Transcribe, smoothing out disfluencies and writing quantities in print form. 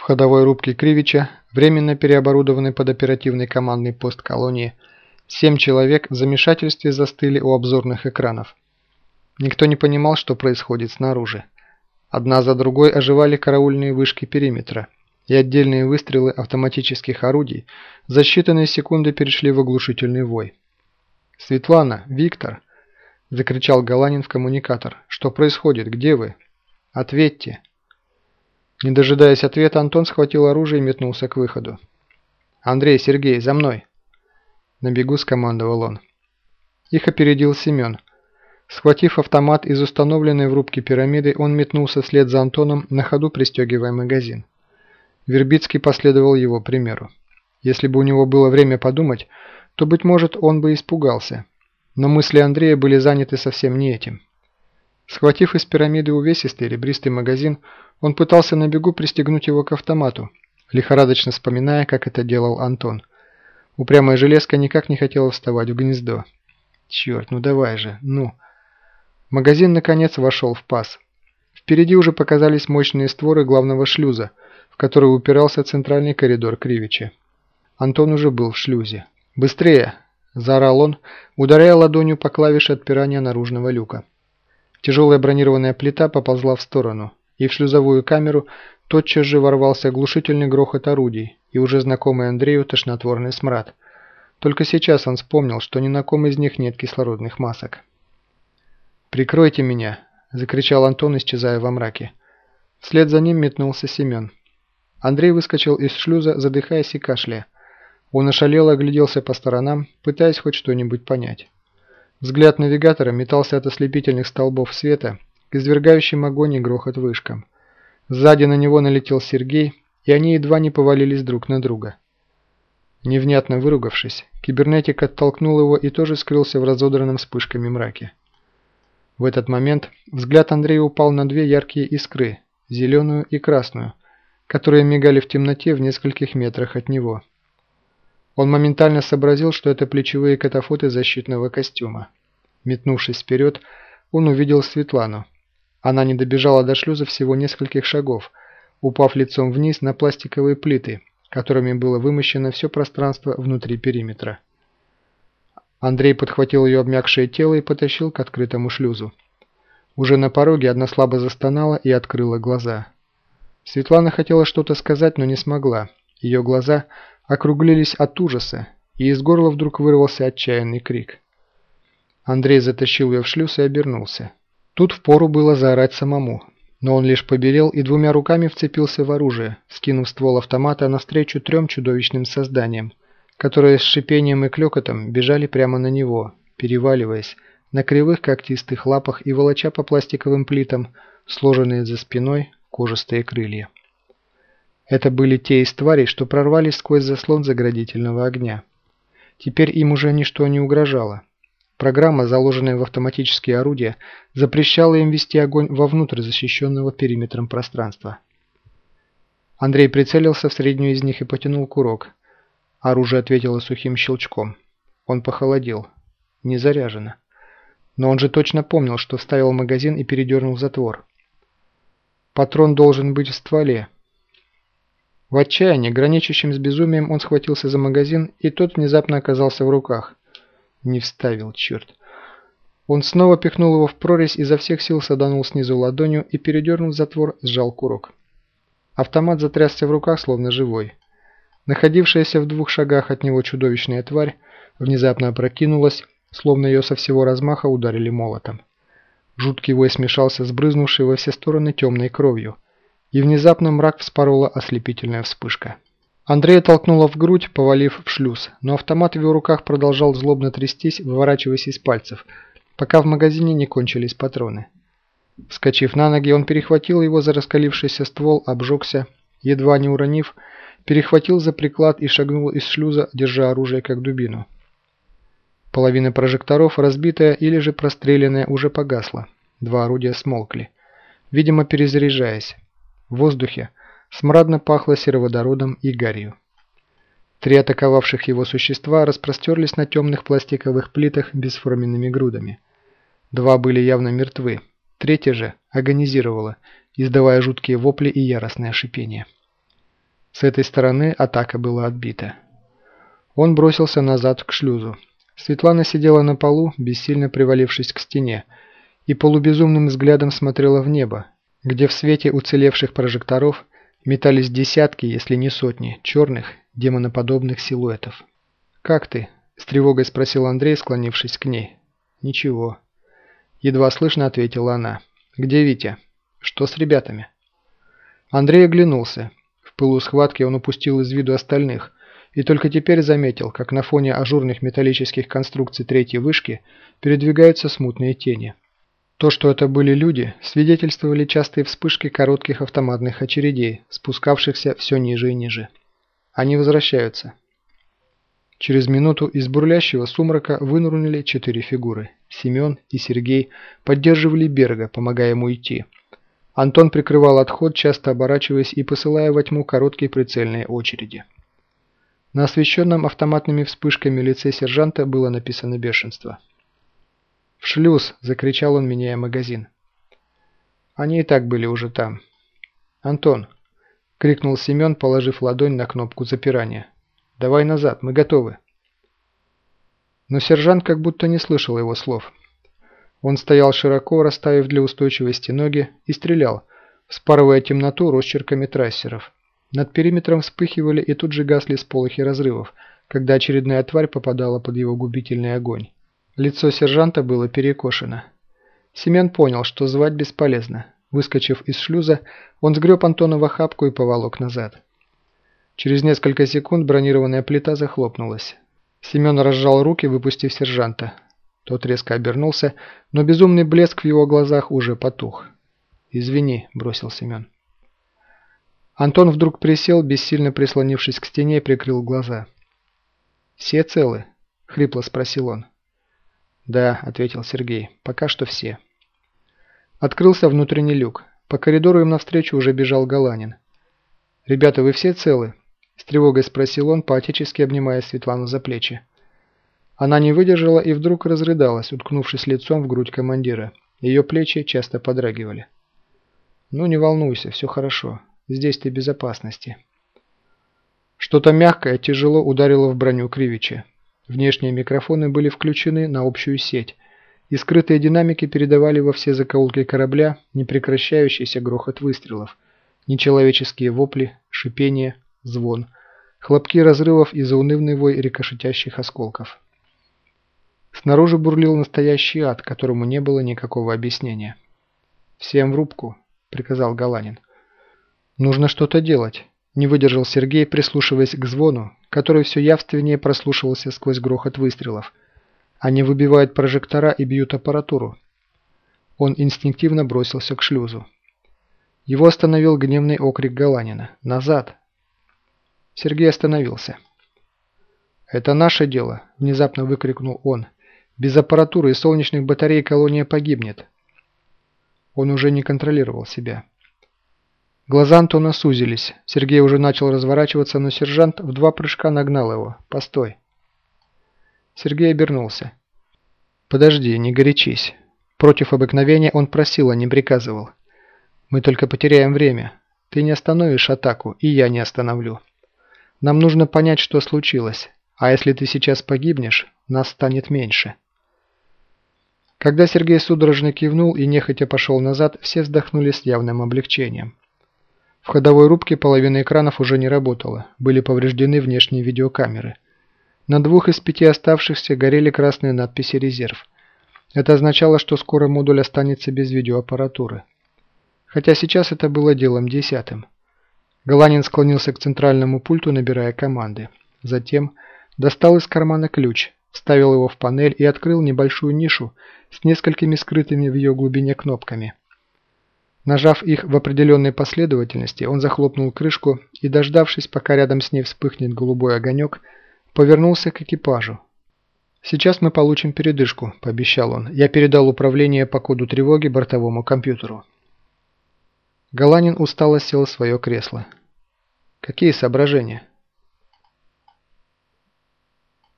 ходовой рубке Кривича, временно переоборудованный под оперативный командный пост колонии, 7 человек в замешательстве застыли у обзорных экранов. Никто не понимал, что происходит снаружи. Одна за другой оживали караульные вышки периметра, и отдельные выстрелы автоматических орудий за считанные секунды перешли в оглушительный вой. «Светлана! Виктор!» – закричал Галанин в коммуникатор. «Что происходит? Где вы? Ответьте!» Не дожидаясь ответа, Антон схватил оружие и метнулся к выходу. «Андрей, Сергей, за мной!» На бегу скомандовал он. Их опередил Семен. Схватив автомат из установленной в рубке пирамиды, он метнулся вслед за Антоном, на ходу пристегивая магазин. Вербицкий последовал его примеру. Если бы у него было время подумать, то, быть может, он бы испугался. Но мысли Андрея были заняты совсем не этим. Схватив из пирамиды увесистый ребристый магазин, он пытался на бегу пристегнуть его к автомату, лихорадочно вспоминая, как это делал Антон. Упрямая железка никак не хотела вставать в гнездо. «Черт, ну давай же, ну!» Магазин, наконец, вошел в паз. Впереди уже показались мощные створы главного шлюза, в который упирался центральный коридор Кривича. Антон уже был в шлюзе. «Быстрее!» – заорал он, ударяя ладонью по клавише отпирания наружного люка. Тяжелая бронированная плита поползла в сторону, и в шлюзовую камеру тотчас же ворвался оглушительный грохот орудий и уже знакомый Андрею тошнотворный смрад. Только сейчас он вспомнил, что ни на ком из них нет кислородных масок. «Прикройте меня!» – закричал Антон, исчезая во мраке. Вслед за ним метнулся Семен. Андрей выскочил из шлюза, задыхаясь и кашляя. Он ошалело огляделся по сторонам, пытаясь хоть что-нибудь понять. Взгляд навигатора метался от ослепительных столбов света к извергающим огонь и грохот вышкам. Сзади на него налетел Сергей, и они едва не повалились друг на друга. Невнятно выругавшись, кибернетик оттолкнул его и тоже скрылся в разодранном вспышками мраке. В этот момент взгляд Андрея упал на две яркие искры, зеленую и красную, которые мигали в темноте в нескольких метрах от него. Он моментально сообразил, что это плечевые катафоты защитного костюма. Метнувшись вперед, он увидел Светлану. Она не добежала до шлюза всего нескольких шагов, упав лицом вниз на пластиковые плиты, которыми было вымощено все пространство внутри периметра. Андрей подхватил ее обмякшее тело и потащил к открытому шлюзу. Уже на пороге она слабо застонала и открыла глаза. Светлана хотела что-то сказать, но не смогла. Ее глаза округлились от ужаса, и из горла вдруг вырвался отчаянный крик. Андрей затащил ее в шлюз и обернулся. Тут впору было заорать самому, но он лишь побелел и двумя руками вцепился в оружие, скинув ствол автомата навстречу 3 чудовищным созданиям, которые с шипением и клёкотом бежали прямо на него, переваливаясь на кривых когтистых лапах и волоча по пластиковым плитам, сложенные за спиной кожистые крылья. Это были те из тварей, что прорвались сквозь заслон заградительного огня. Теперь им уже ничто не угрожало. Программа, заложенная в автоматические орудия, запрещала им вести огонь вовнутрь защищенного периметром пространства. Андрей прицелился в среднюю из них и потянул курок. Оружие ответило сухим щелчком. Он похолодел. Не заряжено. Но он же точно помнил, что вставил магазин и передернул затвор. Патрон должен быть в стволе. В отчаянии, граничащем с безумием, он схватился за магазин, и тот внезапно оказался в руках. Не вставил, черт. Он снова пихнул его в прорезь, изо всех сил саданул снизу ладонью и, передернув затвор, сжал курок. Автомат затрясся в руках, словно живой. Находившаяся в 2 шагах от него чудовищная тварь внезапно опрокинулась, словно ее со всего размаха ударили молотом. Жуткий вой смешался с брызнувшей во все стороны темной кровью, и внезапно мрак вспорола ослепительная вспышка. Андрея толкнуло в грудь, повалив в шлюз, но автомат в его руках продолжал злобно трястись, выворачиваясь из пальцев, пока в магазине не кончились патроны. Вскочив на ноги, он перехватил его за раскалившийся ствол, обжегся, едва не уронив, перехватил за приклад и шагнул из шлюза, держа оружие как дубину. Половина прожекторов, разбитая или же простреленная, уже погасла. 2 орудия смолкли, видимо перезаряжаясь. В воздухе смрадно пахло сероводородом и гарью. 3 атаковавших его существа распростерлись на темных пластиковых плитах бесформенными грудами. 2 были явно мертвы, 3 же агонизировала, издавая жуткие вопли и яростное шипение. С этой стороны атака была отбита. Он бросился назад к шлюзу. Светлана сидела на полу, бессильно привалившись к стене, и полубезумным взглядом смотрела в небо, где в свете уцелевших прожекторов метались десятки, если не сотни, черных, демоноподобных силуэтов. «Как ты?» – с тревогой спросил Андрей, склонившись к ней. «Ничего». Едва слышно ответила она. «Где Витя? Что с ребятами?» Андрей оглянулся. В пылу схватки он упустил из виду остальных и только теперь заметил, как на фоне ажурных металлических конструкций третьей вышки передвигаются смутные тени. То, что это были люди, свидетельствовали частые вспышки коротких автоматных очередей, спускавшихся все ниже и ниже. Они возвращаются. Через минуту из бурлящего сумрака вынырнули 4 фигуры. Семен и Сергей поддерживали Берга, помогая ему идти. Антон прикрывал отход, часто оборачиваясь и посылая во тьму короткие прицельные очереди. На освещенном автоматными вспышками лице сержанта было написано бешенство. «В шлюз!» – закричал он, меняя магазин. Они и так были уже там. «Антон!» – крикнул Семен, положив ладонь на кнопку запирания. «Давай назад, мы готовы!» Но сержант как будто не слышал его слов. Он стоял широко, расставив для устойчивости ноги, и стрелял, вспарывая темноту росчерками трассеров. Над периметром вспыхивали и тут же гасли сполохи разрывов, когда очередная тварь попадала под его губительный огонь. Лицо сержанта было перекошено. Семен понял, что звать бесполезно. Выскочив из шлюза, он сгреб Антона в охапку и поволок назад. Через несколько секунд бронированная плита захлопнулась. Семен разжал руки, выпустив сержанта. Тот резко обернулся, но безумный блеск в его глазах уже потух. «Извини», – бросил Семен. Антон вдруг присел, бессильно прислонившись к стене, и прикрыл глаза. «Все целы?» – хрипло спросил он. «Да», – ответил Сергей, – «пока что все». Открылся внутренний люк. По коридору им навстречу уже бежал Галанин. «Ребята, вы все целы?» – с тревогой спросил он, по-отечески обнимая Светлану за плечи. Она не выдержала и вдруг разрыдалась, уткнувшись лицом в грудь командира. Ее плечи часто подрагивали. «Ну не волнуйся, все хорошо. Здесь ты в безопасности». Что-то мягкое тяжело ударило в броню Кривича. Внешние микрофоны были включены на общую сеть, и скрытые динамики передавали во все закоулки корабля непрекращающийся грохот выстрелов, нечеловеческие вопли, шипение, звон, хлопки разрывов и заунывный вой рикошетящих осколков. Снаружи бурлил настоящий ад, которому не было никакого объяснения. «Всем в рубку», — приказал Галанин. «Нужно что-то делать», — не выдержал Сергей, прислушиваясь к звону, который все явственнее прослушивался сквозь грохот выстрелов. Они выбивают прожектора и бьют аппаратуру. Он инстинктивно бросился к шлюзу. Его остановил гневный окрик Галанина. «Назад!» Сергей остановился. «Это наше дело», — внезапно выкрикнул он. «Без аппаратуры и солнечных батарей колония погибнет». Он уже не контролировал себя. Глаза Антона сузились. Сергей уже начал разворачиваться, но сержант в 2 прыжка нагнал его. «Постой!» Сергей обернулся. «Подожди, не горячись». Против обыкновения он просил, а не приказывал. «Мы только потеряем время. Ты не остановишь атаку, и я не остановлю. Нам нужно понять, что случилось. А если ты сейчас погибнешь, нас станет меньше». Когда Сергей судорожно кивнул и нехотя пошел назад, все вздохнули с явным облегчением. В ходовой рубке половина экранов уже не работала, были повреждены внешние видеокамеры. На 2 из 5 оставшихся горели красные надписи «Резерв». Это означало, что скоро модуль останется без видеоаппаратуры. Хотя сейчас это было делом десятым. Галанин склонился к центральному пульту, набирая команды. Затем достал из кармана ключ, вставил его в панель и открыл небольшую нишу с несколькими скрытыми в ее глубине кнопками. Нажав их в определенной последовательности, он захлопнул крышку и, дождавшись, пока рядом с ней вспыхнет голубой огонек, повернулся к экипажу. «Сейчас мы получим передышку», – пообещал он. «Я передал управление по коду тревоги бортовому компьютеру». Галанин устало сел в свое кресло. «Какие соображения?»